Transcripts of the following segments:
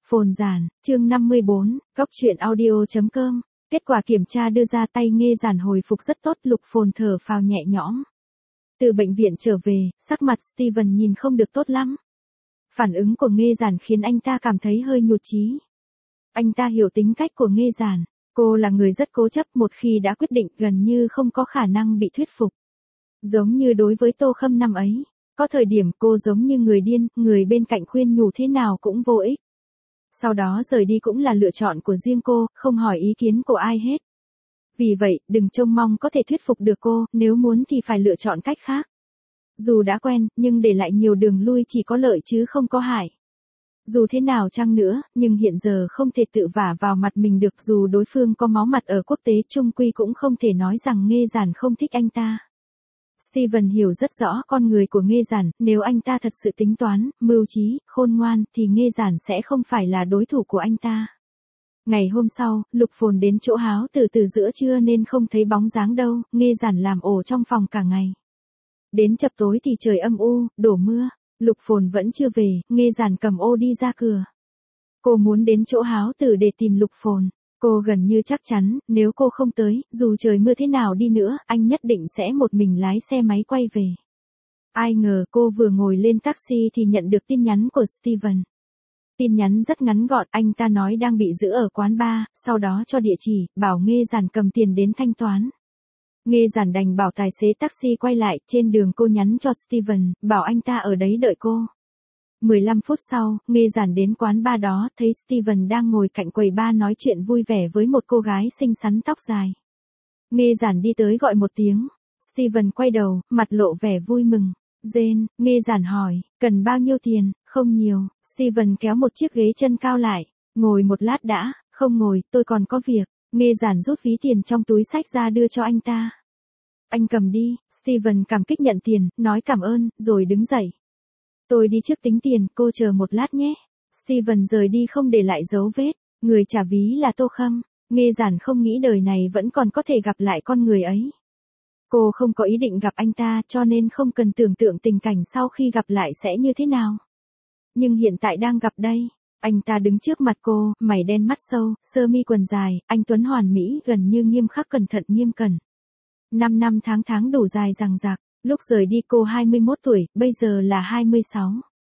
Phồn Giản, chương 54, góc truyện audio.com. Kết quả kiểm tra đưa ra tay Nghê Giản hồi phục rất tốt, Lục Phồn thở phào nhẹ nhõm. Từ bệnh viện trở về, sắc mặt Steven nhìn không được tốt lắm. Phản ứng của Nghê Giản khiến anh ta cảm thấy hơi nhụt chí. Anh ta hiểu tính cách của Nghê Giản, cô là người rất cố chấp, một khi đã quyết định gần như không có khả năng bị thuyết phục. Giống như đối với Tô Khâm năm ấy, có thời điểm cô giống như người điên, người bên cạnh khuyên nhủ thế nào cũng vô ích. Sau đó rời đi cũng là lựa chọn của riêng cô, không hỏi ý kiến của ai hết. Vì vậy, đừng trông mong có thể thuyết phục được cô, nếu muốn thì phải lựa chọn cách khác. Dù đã quen, nhưng để lại nhiều đường lui chỉ có lợi chứ không có hại. Dù thế nào chăng nữa, nhưng hiện giờ không thể tự vả vào mặt mình được, dù đối phương có máu mặt ở quốc tế chung quy cũng không thể nói rằng Nghê Giản không thích anh ta. Steven hiểu rất rõ con người của Nghê Giản, nếu anh ta thật sự tính toán, mưu trí, khôn ngoan, thì Nghê Giản sẽ không phải là đối thủ của anh ta. Ngày hôm sau, Lục Phồn đến chỗ Háo từ giữa trưa nên không thấy bóng dáng đâu, Nghê Giản làm ổ trong phòng cả ngày. Đến chập tối thì trời âm u, đổ mưa, Lục Phồn vẫn chưa về, Nghê Giản cầm ô đi ra cửa. Cô muốn đến chỗ Háo Tử để tìm Lục Phồn. Cô gần như chắc chắn, nếu cô không tới, dù trời mưa thế nào đi nữa, anh nhất định sẽ một mình lái xe máy quay về. Ai ngờ cô vừa ngồi lên taxi thì nhận được tin nhắn của Steven. Tin nhắn rất ngắn gọn, anh ta nói đang bị giữ ở quán bar, sau đó cho địa chỉ, bảo Nghê Giản cầm tiền đến thanh toán. Nghê Giản đành bảo tài xế taxi quay lại, trên đường cô nhắn cho Steven, bảo anh ta ở đấy đợi cô. 15 phút sau, Nghê Giản đến quán bar đó, thấy Steven đang ngồi cạnh quầy bar nói chuyện vui vẻ với một cô gái xinh xắn tóc dài. Nghê Giản đi tới gọi một tiếng. Steven quay đầu, mặt lộ vẻ vui mừng. Jane, Nghê Giản hỏi, cần bao nhiêu tiền? Không nhiều. Steven kéo một chiếc ghế chân cao lại. Ngồi một lát đã. Không ngồi, tôi còn có việc. Nghê Giản rút ví tiền trong túi xách ra đưa cho anh ta. Anh cầm đi. Steven cảm kích nhận tiền, nói cảm ơn, rồi đứng dậy. Tôi đi trước tính tiền, cô chờ một lát nhé. Steven rời đi không để lại dấu vết. Người trả ví là Tô Khâm. Nghê Giản không nghĩ đời này vẫn còn có thể gặp lại con người ấy. Cô không có ý định gặp anh ta cho nên không cần tưởng tượng tình cảnh sau khi gặp lại sẽ như thế nào. Nhưng hiện tại đang gặp đây. Anh ta đứng trước mặt cô, mày đen mắt sâu, sơ mi quần dài, anh tuấn hoàn mỹ gần như nghiêm khắc cẩn thận nghiêm cẩn. 5 năm tháng đủ dài dằng dặc. Lúc rời đi cô 21 tuổi, bây giờ là 26.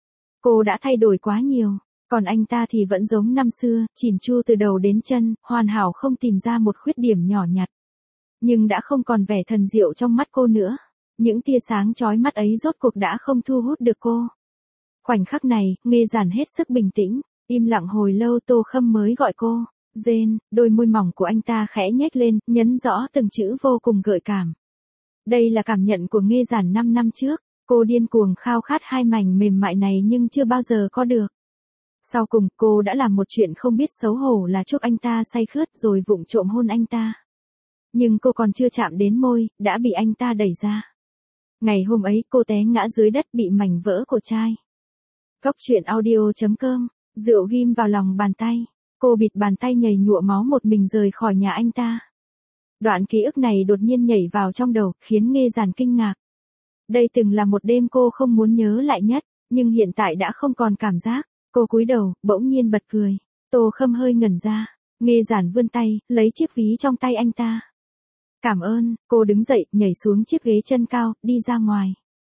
Cô đã thay đổi quá nhiều, còn anh ta thì vẫn giống năm xưa, chỉn chu từ đầu đến chân, hoàn hảo không tìm ra một khuyết điểm nhỏ nhặt. Nhưng đã không còn vẻ thần diệu trong mắt cô nữa. Những tia sáng chói mắt ấy rốt cuộc đã không thu hút được cô. Khoảnh khắc này, Nghê Giản hết sức bình tĩnh, im lặng hồi lâu Tô Khâm mới gọi cô. Jane, đôi môi mỏng của anh ta khẽ nhếch lên, nhấn rõ từng chữ vô cùng gợi cảm. Đây là cảm nhận của Nghê Giản 5 năm trước, cô điên cuồng khao khát hai mảnh mềm mại này nhưng chưa bao giờ có được. Sau cùng, cô đã làm một chuyện không biết xấu hổ là chúc anh ta say khướt rồi vụng trộm hôn anh ta. Nhưng cô còn chưa chạm đến môi, đã bị anh ta đẩy ra. Ngày hôm ấy cô té ngã dưới đất bị mảnh vỡ của chai. Góc truyện audio.com, rượu ghim vào lòng bàn tay, cô bịt bàn tay nhầy nhụa máu một mình rời khỏi nhà anh ta. Đoạn ký ức này đột nhiên nhảy vào trong đầu, khiến Nghê Giản kinh ngạc. Đây từng là một đêm cô không muốn nhớ lại nhất, nhưng hiện tại đã không còn cảm giác. Cô cúi đầu, bỗng nhiên bật cười. Tô Khâm hơi ngẩn ra. Nghê Giản vươn tay, lấy chiếc ví trong tay anh ta. Cảm ơn, cô đứng dậy, nhảy xuống chiếc ghế chân cao, đi ra ngoài.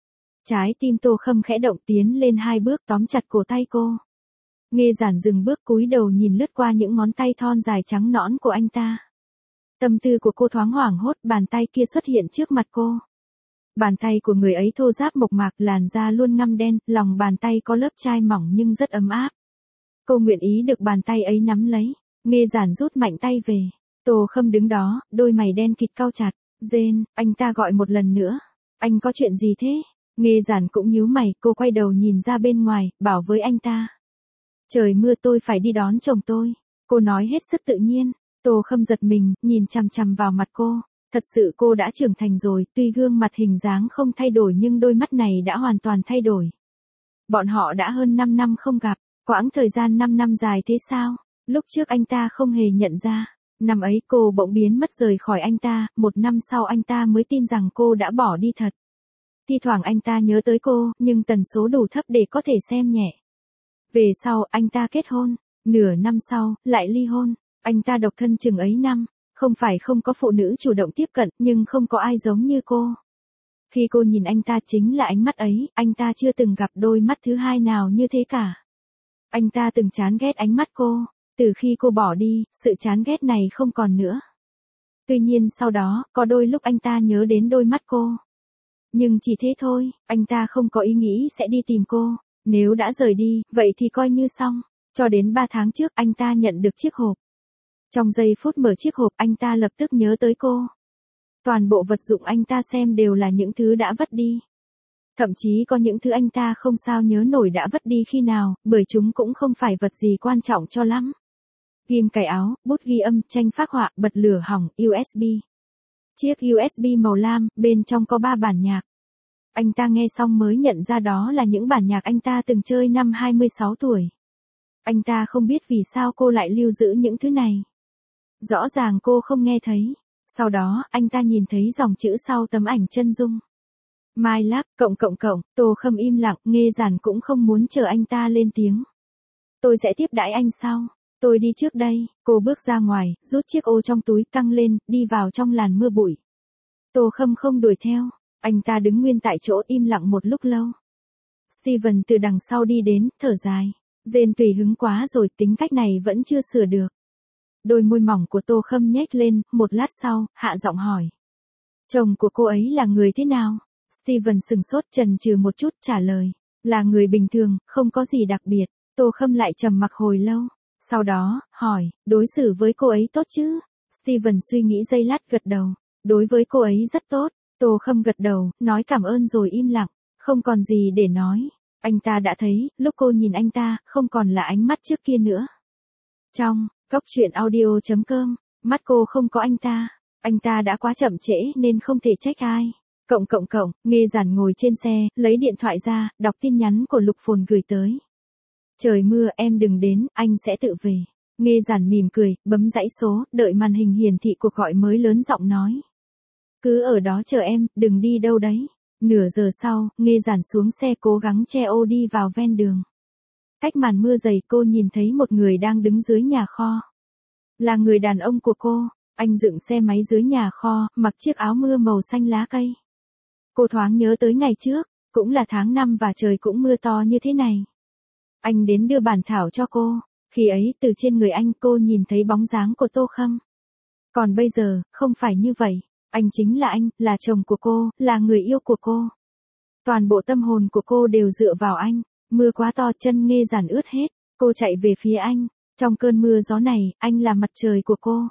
Trái tim Tô Khâm khẽ động tiến lên 2 bước tóm chặt cổ tay cô. Nghê Giản dừng bước cúi đầu nhìn lướt qua những ngón tay thon dài trắng nõn của anh ta. Tâm tư của cô thoáng hoảng hốt, bàn tay kia xuất hiện trước mặt cô. Bàn tay của người ấy thô ráp mộc mạc, làn da luôn ngăm đen, lòng bàn tay có lớp chai mỏng nhưng rất ấm áp. Cô nguyện ý được bàn tay ấy nắm lấy. Nghê Giản rút mạnh tay về. Tô Khâm đứng đó, đôi mày đen kịt cau chặt. Jane, anh ta gọi một lần nữa. Anh có chuyện gì thế? Nghê Giản cũng nhíu mày, cô quay đầu nhìn ra bên ngoài, bảo với anh ta. Trời mưa tôi phải đi đón chồng tôi. Cô nói hết sức tự nhiên. Tô Khâm giật mình, nhìn chằm chằm vào mặt cô. Thật sự cô đã trưởng thành rồi, tuy gương mặt hình dáng không thay đổi nhưng đôi mắt này đã hoàn toàn thay đổi. Bọn họ đã hơn 5 năm không gặp, quãng thời gian 5 năm dài thế sao? Lúc trước anh ta không hề nhận ra. Năm ấy cô bỗng biến mất rời khỏi anh ta, 1 năm sau anh ta mới tin rằng cô đã bỏ đi thật. Thi thoảng anh ta nhớ tới cô, nhưng tần số đủ thấp để có thể xem nhẹ. Về sau, anh ta kết hôn. Nửa năm sau, lại ly hôn. Anh ta độc thân chừng ấy năm. Không phải không có phụ nữ chủ động tiếp cận, nhưng không có ai giống như cô. Khi cô nhìn anh ta chính là ánh mắt ấy, anh ta chưa từng gặp đôi mắt thứ hai nào như thế cả. Anh ta từng chán ghét ánh mắt cô. Từ khi cô bỏ đi, sự chán ghét này không còn nữa. Tuy nhiên sau đó, có đôi lúc anh ta nhớ đến đôi mắt cô. Nhưng chỉ thế thôi, anh ta không có ý nghĩ sẽ đi tìm cô. Nếu đã rời đi, vậy thì coi như xong. Cho đến 3 tháng trước anh ta nhận được chiếc hộp. Trong giây phút mở chiếc hộp anh ta lập tức nhớ tới cô. Toàn bộ vật dụng anh ta xem đều là những thứ đã vứt đi. Thậm chí có những thứ anh ta không sao nhớ nổi đã vứt đi khi nào, bởi chúng cũng không phải vật gì quan trọng cho lắm. Ghim cài áo, bút ghi âm, tranh phác họa, bật lửa hỏng, USB. Chiếc USB màu lam, bên trong có 3 bản nhạc. Anh ta nghe xong mới nhận ra đó là những bản nhạc anh ta từng chơi năm 26 tuổi. Anh ta không biết vì sao cô lại lưu giữ những thứ này. Rõ ràng cô không nghe thấy. Sau đó, anh ta nhìn thấy dòng chữ sau tấm ảnh chân dung. My Love, Tô Khâm im lặng, Nghê Giản cũng không muốn chờ anh ta lên tiếng. Tôi sẽ tiếp đãi anh sau. Tôi đi trước đây. Cô bước ra ngoài, rút chiếc ô trong túi, căng lên, đi vào trong làn mưa bụi. Tô Khâm không đuổi theo. Anh ta đứng nguyên tại chỗ im lặng một lúc lâu. Steven từ đằng sau đi đến, thở dài. Jane tùy hứng quá rồi, tính cách này vẫn chưa sửa được. Đôi môi mỏng của Tô Khâm nhếch lên, một lát sau, hạ giọng hỏi. Chồng của cô ấy là người thế nào? Steven sừng sốt chần chừ một chút trả lời. Là người bình thường, không có gì đặc biệt. Tô Khâm lại trầm mặc hồi lâu. Sau đó, hỏi, đối xử với cô ấy tốt chứ? Steven suy nghĩ giây lát gật đầu. Đối với cô ấy rất tốt. Tô Khâm gật đầu, nói cảm ơn rồi im lặng. Không còn gì để nói. Anh ta đã thấy, lúc cô nhìn anh ta, không còn là ánh mắt trước kia nữa. Trong Góc truyện audio.com, mắt cô không có anh ta đã quá chậm trễ nên không thể trách ai. Nghê Giản ngồi trên xe, lấy điện thoại ra, đọc tin nhắn của Lục Phồn gửi tới. Trời mưa, em đừng đến, anh sẽ tự về. Nghê Giản mỉm cười, bấm dãy số, đợi màn hình hiển thị cuộc gọi mới lớn giọng nói. Cứ ở đó chờ em, đừng đi đâu đấy. Nửa giờ sau, Nghê Giản xuống xe cố gắng che ô đi vào ven đường. Cách màn mưa dày cô nhìn thấy một người đang đứng dưới nhà kho. Là người đàn ông của cô, anh dựng xe máy dưới nhà kho, mặc chiếc áo mưa màu xanh lá cây. Cô thoáng nhớ tới ngày trước, cũng là tháng 5 và trời cũng mưa to như thế này. Anh đến đưa bản thảo cho cô, khi ấy từ trên người anh cô nhìn thấy bóng dáng của Tô Khâm. Còn bây giờ, không phải như vậy, anh chính là anh, là chồng của cô, là người yêu của cô. Toàn bộ tâm hồn của cô đều dựa vào anh. Mưa quá to chân Nghê Giản ướt hết, cô chạy về phía anh. Trong cơn mưa gió này, anh là mặt trời của cô.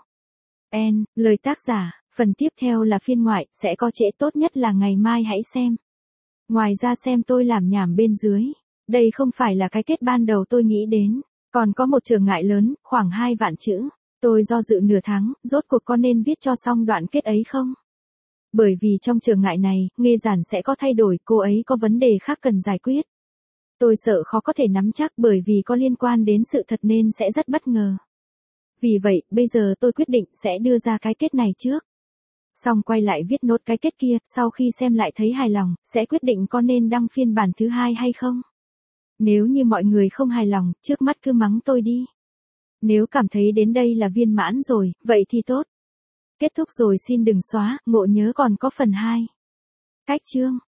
Lời tác giả, phần tiếp theo là phiên ngoại, sẽ có trễ tốt nhất là ngày mai hãy xem. Ngoài ra xem tôi làm nhảm bên dưới. Đây không phải là cái kết ban đầu tôi nghĩ đến. Còn có một trở ngại lớn, khoảng 2 vạn chữ. Tôi do dự nửa tháng, rốt cuộc có nên viết cho xong đoạn kết ấy không? Bởi vì trong trở ngại này, Nghê Giản sẽ có thay đổi, cô ấy có vấn đề khác cần giải quyết. Tôi sợ khó có thể nắm chắc bởi vì có liên quan đến sự thật nên sẽ rất bất ngờ. Vì vậy, bây giờ tôi quyết định sẽ đưa ra cái kết này trước. Xong quay lại viết nốt cái kết kia, sau khi xem lại thấy hài lòng, sẽ quyết định có nên đăng phiên bản thứ 2 hay không. Nếu như mọi người không hài lòng, trước mắt cứ mắng tôi đi. Nếu cảm thấy đến đây là viên mãn rồi, vậy thì tốt. Kết thúc rồi xin đừng xóa, ngộ nhớ còn có phần 2. Cách chương